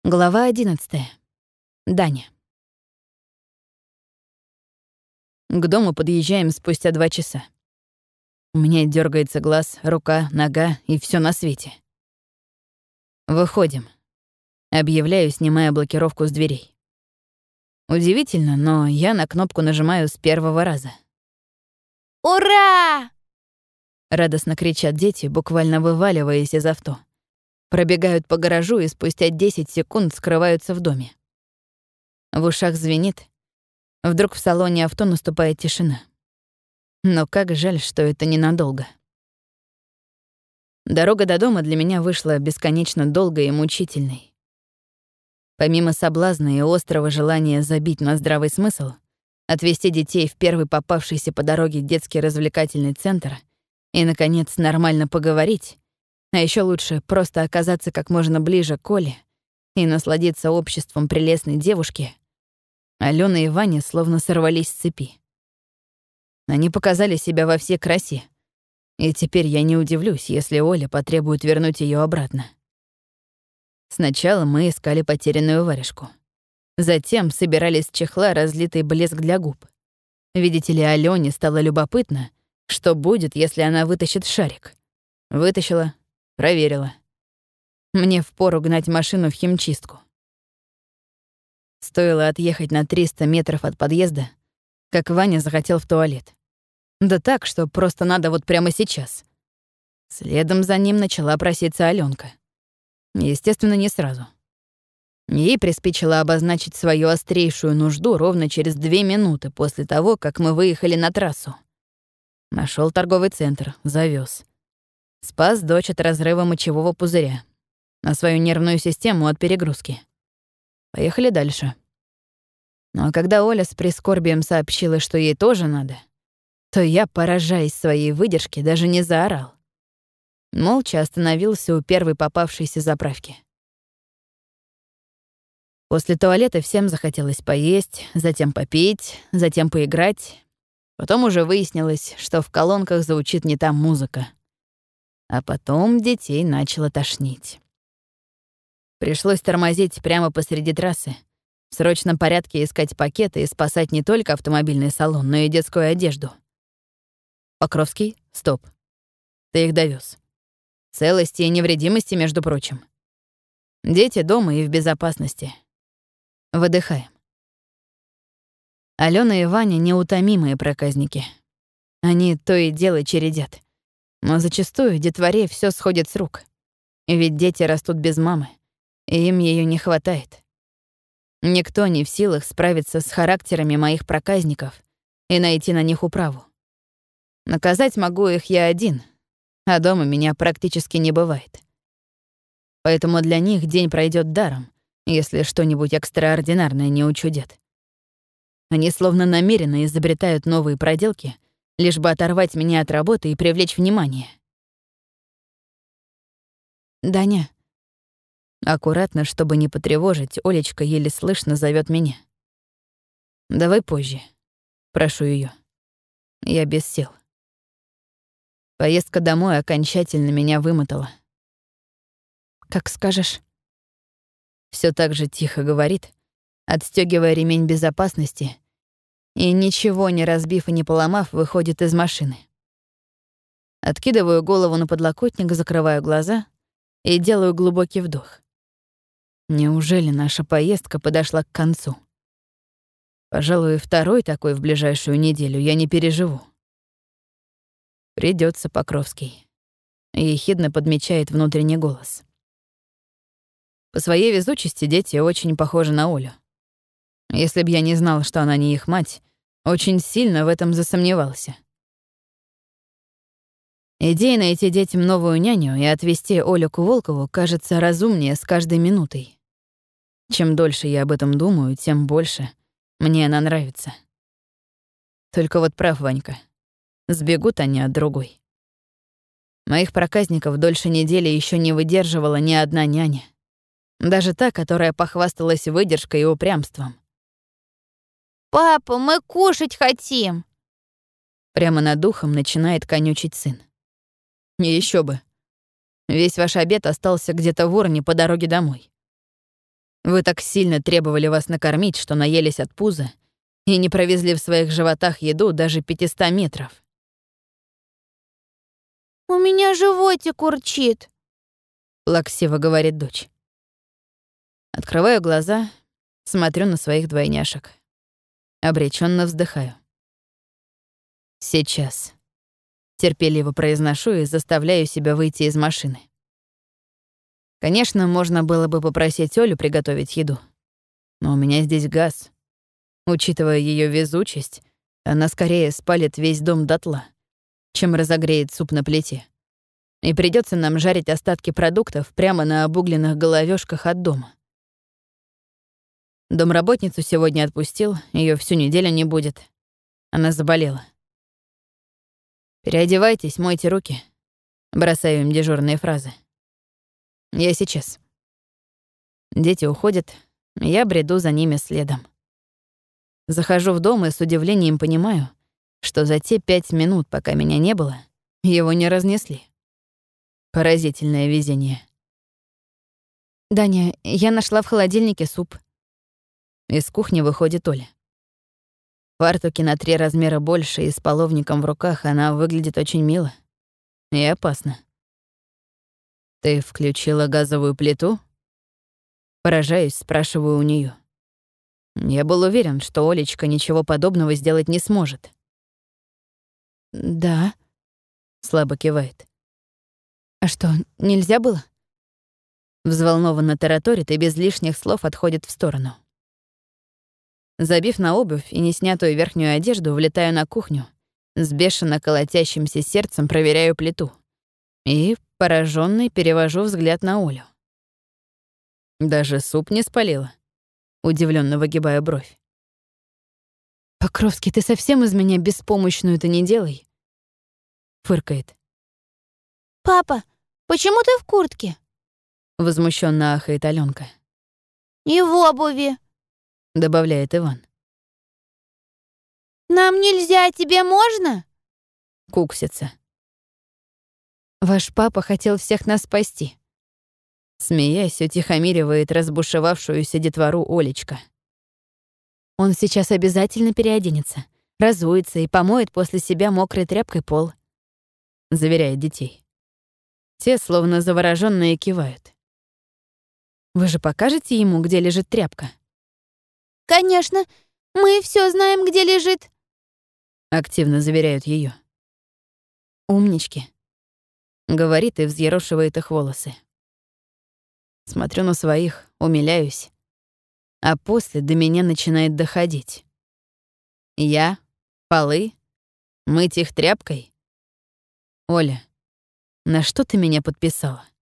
Глава 11. Даня. К дому подъезжаем спустя 2 часа. У меня дергается глаз, рука, нога и все на свете. Выходим. Объявляю, снимая блокировку с дверей. Удивительно, но я на кнопку нажимаю с первого раза. «Ура!» — радостно кричат дети, буквально вываливаясь из авто. Пробегают по гаражу и спустя 10 секунд скрываются в доме. В ушах звенит. Вдруг в салоне авто наступает тишина. Но как жаль, что это ненадолго. Дорога до дома для меня вышла бесконечно долгой и мучительной. Помимо соблазна и острого желания забить на здравый смысл, отвезти детей в первый попавшийся по дороге детский развлекательный центр и, наконец, нормально поговорить, а еще лучше просто оказаться как можно ближе к Оле и насладиться обществом прелестной девушки, Алёна и Ваня словно сорвались с цепи. Они показали себя во всей красе, и теперь я не удивлюсь, если Оля потребует вернуть ее обратно. Сначала мы искали потерянную варежку. Затем собирали с чехла разлитый блеск для губ. Видите ли, Алёне стало любопытно, что будет, если она вытащит шарик. Вытащила, проверила. Мне впору гнать машину в химчистку. Стоило отъехать на 300 метров от подъезда, как Ваня захотел в туалет. Да так, что просто надо вот прямо сейчас. Следом за ним начала проситься Алёнка. Естественно, не сразу. Ей приспичило обозначить свою острейшую нужду ровно через 2 минуты после того, как мы выехали на трассу. Нашел торговый центр, завез. Спас дочь от разрыва мочевого пузыря, а свою нервную систему от перегрузки. Поехали дальше. Но когда Оля с прискорбием сообщила, что ей тоже надо, то я, поражаясь своей выдержке, даже не заорал. Молча остановился у первой попавшейся заправки. После туалета всем захотелось поесть, затем попить, затем поиграть. Потом уже выяснилось, что в колонках звучит не та музыка. А потом детей начало тошнить. Пришлось тормозить прямо посреди трассы, в срочном порядке искать пакеты и спасать не только автомобильный салон, но и детскую одежду. Покровский, стоп. Ты их довез. Целости и невредимости, между прочим. Дети дома и в безопасности. Выдыхаем. Алёна и Ваня — неутомимые проказники. Они то и дело чередят. Но зачастую детворе все сходит с рук. Ведь дети растут без мамы, и им ее не хватает. Никто не в силах справиться с характерами моих проказников и найти на них управу. Наказать могу их я один, а дома меня практически не бывает. Поэтому для них день пройдет даром, если что-нибудь экстраординарное не учудят. Они словно намеренно изобретают новые проделки, лишь бы оторвать меня от работы и привлечь внимание. «Даня». Аккуратно, чтобы не потревожить, Олечка еле слышно зовет меня. «Давай позже», — прошу ее. Я без сил. Поездка домой окончательно меня вымотала. «Как скажешь». Все так же тихо говорит, отстёгивая ремень безопасности, и, ничего не разбив и не поломав, выходит из машины. Откидываю голову на подлокотник, закрываю глаза и делаю глубокий вдох. Неужели наша поездка подошла к концу? Пожалуй, второй такой в ближайшую неделю я не переживу. Придется, Покровский. Ехидно подмечает внутренний голос. По своей везучести дети очень похожи на Олю. Если б я не знал, что она не их мать, очень сильно в этом засомневался. Идея найти детям новую няню и отвезти Олю к Волкову кажется разумнее с каждой минутой. Чем дольше я об этом думаю, тем больше мне она нравится. Только вот прав Ванька. Сбегут они от другой. Моих проказников дольше недели еще не выдерживала ни одна няня. Даже та, которая похвасталась выдержкой и упрямством. «Папа, мы кушать хотим!» Прямо над ухом начинает конючить сын. И еще бы. Весь ваш обед остался где-то в урне по дороге домой. Вы так сильно требовали вас накормить, что наелись от пуза и не провезли в своих животах еду даже 500 метров. «У меня животик урчит», — плаксиво говорит дочь. Открываю глаза, смотрю на своих двойняшек. Обреченно вздыхаю. «Сейчас». Терпеливо произношу и заставляю себя выйти из машины. Конечно, можно было бы попросить Олю приготовить еду. Но у меня здесь газ. Учитывая ее везучесть, она скорее спалит весь дом дотла, чем разогреет суп на плите. И придется нам жарить остатки продуктов прямо на обугленных головешках от дома. Домработницу сегодня отпустил, ее всю неделю не будет. Она заболела. «Переодевайтесь, мойте руки». Бросаю им дежурные фразы. «Я сейчас». Дети уходят, я бреду за ними следом. Захожу в дом и с удивлением понимаю, что за те 5 минут, пока меня не было, его не разнесли. Поразительное везение. «Даня, я нашла в холодильнике суп». Из кухни выходит Оля. В фартуке на 3 размера больше и с половником в руках она выглядит очень мило. И опасно. «Ты включила газовую плиту?» Поражаюсь, спрашиваю у нее. Я был уверен, что Олечка ничего подобного сделать не сможет. «Да», — слабо кивает. «А что, нельзя было?» Взволнованно тараторит и без лишних слов отходит в сторону. Забив на обувь и неснятую верхнюю одежду, влетаю на кухню, с бешено колотящимся сердцем проверяю плиту и, поражённый, перевожу взгляд на Олю. «Даже суп не спалила?» Удивлённо выгибаю бровь. «Покровский, ты совсем из меня беспомощную-то не делай?» Фыркает. «Папа, почему ты в куртке?» Возмущённо ахает Алёнка. «И в обуви». Добавляет Иван. «Нам нельзя, тебе можно?» Куксится. «Ваш папа хотел всех нас спасти». Смеясь, утихомиривает разбушевавшуюся детвору Олечка. «Он сейчас обязательно переоденется, разуется и помоет после себя мокрой тряпкой пол», — заверяет детей. Те, словно заворожённые, кивают. «Вы же покажете ему, где лежит тряпка?» «Конечно, мы все знаем, где лежит», — активно заверяют ее. «Умнички», — говорит и взъерошивает их волосы. Смотрю на своих, умиляюсь, а после до меня начинает доходить. Я, полы, мыть их тряпкой? Оля, на что ты меня подписала?